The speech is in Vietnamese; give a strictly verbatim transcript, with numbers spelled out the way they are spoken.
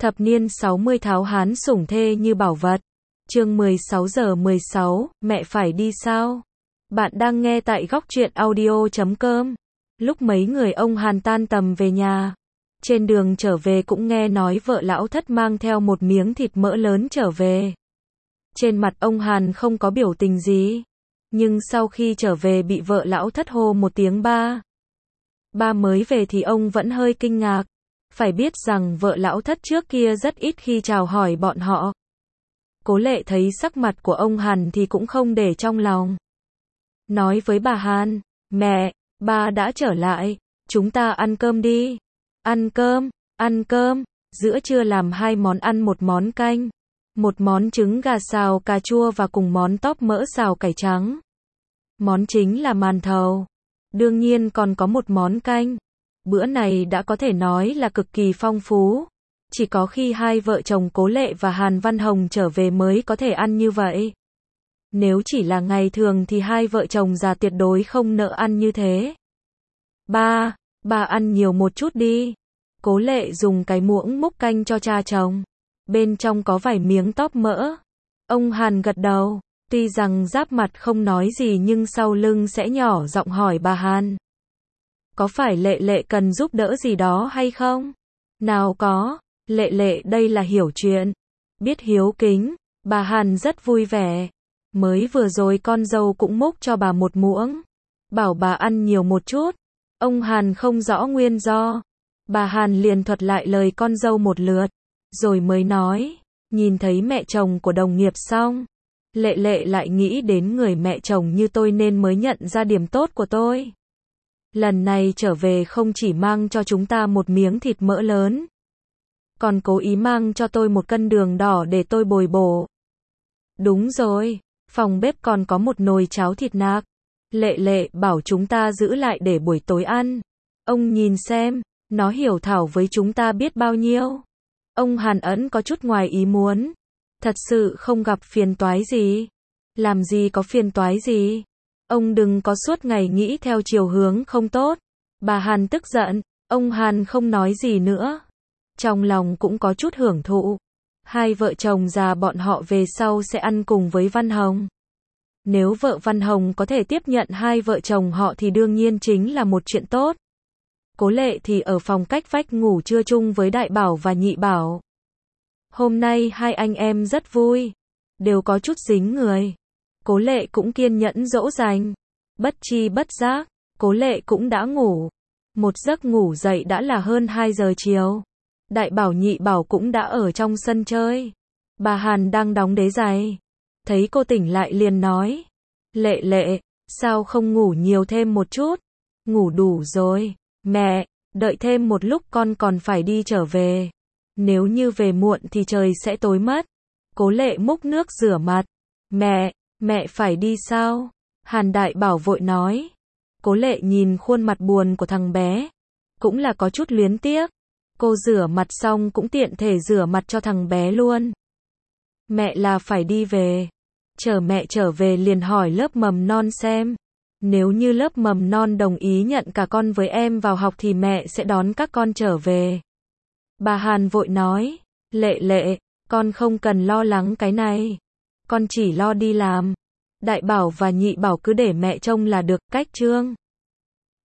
Thập niên sáu mươi tháo hán sủng thê như bảo vật. Chương mười sáu giờ mười sáu, mẹ phải đi sao? Bạn đang nghe tại góc truyện audio chấm com. Lúc mấy người ông Hàn tan tầm về nhà, trên đường trở về cũng nghe nói vợ lão thất mang theo một miếng thịt mỡ lớn trở về. Trên mặt ông Hàn không có biểu tình gì, nhưng sau khi trở về bị vợ lão thất hô một tiếng ba. Ba mới về thì ông vẫn hơi kinh ngạc. Phải biết rằng vợ lão thất trước kia rất ít khi chào hỏi bọn họ. Cố Lệ thấy sắc mặt của ông Hàn thì cũng không để trong lòng. Nói với bà Hàn, mẹ, ba đã trở lại, chúng ta ăn cơm đi. Ăn cơm, ăn cơm, giữa trưa làm hai món ăn một món canh. Một món trứng gà xào cà chua và cùng món tóp mỡ xào cải trắng. Món chính là màn thầu. Đương nhiên còn có một món canh. Bữa này đã có thể nói là cực kỳ phong phú. Chỉ có khi hai vợ chồng Cố Lệ và Hàn Văn Hồng trở về mới có thể ăn như vậy. Nếu chỉ là ngày thường thì hai vợ chồng già tuyệt đối không nỡ ăn như thế. Ba, ba ăn nhiều một chút đi. Cố Lệ dùng cái muỗng múc canh cho cha chồng. Bên trong có vài miếng tóp mỡ. Ông Hàn gật đầu. Tuy rằng giáp mặt không nói gì nhưng sau lưng sẽ nhỏ giọng hỏi bà Hàn. Có phải Lệ Lệ cần giúp đỡ gì đó hay không? Nào có, Lệ Lệ đây là hiểu chuyện. Biết hiếu kính, bà Hàn rất vui vẻ. Mới vừa rồi con dâu cũng múc cho bà một muỗng. Bảo bà ăn nhiều một chút. Ông Hàn không rõ nguyên do. Bà Hàn liền thuật lại lời con dâu một lượt. Rồi mới nói, nhìn thấy mẹ chồng của đồng nghiệp xong. Lệ Lệ lại nghĩ đến người mẹ chồng như tôi nên mới nhận ra điểm tốt của tôi. Lần này trở về không chỉ mang cho chúng ta một miếng thịt mỡ lớn, còn cố ý mang cho tôi một cân đường đỏ để tôi bồi bổ. Đúng rồi, phòng bếp còn có một nồi cháo thịt nạc. Lệ Lệ bảo chúng ta giữ lại để buổi tối ăn. Ông nhìn xem, nó hiểu thảo với chúng ta biết bao nhiêu. Ông Hàn ẩn có chút ngoài ý muốn. Thật sự không gặp phiền toái gì. Làm gì có phiền toái gì. Ông đừng có suốt ngày nghĩ theo chiều hướng không tốt. Bà Hàn tức giận, ông Hàn không nói gì nữa. Trong lòng cũng có chút hưởng thụ. Hai vợ chồng già bọn họ về sau sẽ ăn cùng với Văn Hồng. Nếu vợ Văn Hồng có thể tiếp nhận hai vợ chồng họ thì đương nhiên chính là một chuyện tốt. Cố Lệ thì ở phòng cách vách ngủ trưa chung với Đại Bảo và Nhị Bảo. Hôm nay hai anh em rất vui. Đều có chút dính người. Cố Lệ cũng kiên nhẫn dỗ dành. Bất chi bất giác, Cố Lệ cũng đã ngủ. Một giấc ngủ dậy đã là hơn hai giờ chiều. Đại Bảo Nhị Bảo cũng đã ở trong sân chơi. Bà Hàn đang đóng đế giày. Thấy cô tỉnh lại liền nói. Lệ Lệ, sao không ngủ nhiều thêm một chút? Ngủ đủ rồi. Mẹ, đợi thêm một lúc con còn phải đi trở về. Nếu như về muộn thì trời sẽ tối mất. Cố Lệ múc nước rửa mặt. Mẹ, mẹ phải đi sao? Hàn Đại Bảo vội nói. Cố Lệ nhìn khuôn mặt buồn của thằng bé. Cũng là có chút luyến tiếc. Cô rửa mặt xong cũng tiện thể rửa mặt cho thằng bé luôn. Mẹ là phải đi về. Chờ mẹ trở về liền hỏi lớp mầm non xem. Nếu như lớp mầm non đồng ý nhận cả con với em vào học thì mẹ sẽ đón các con trở về. Bà Hàn vội nói. Lệ Lệ, con không cần lo lắng cái này. Con chỉ lo đi làm. Đại Bảo và Nhị Bảo cứ để mẹ trông là được, cách trương.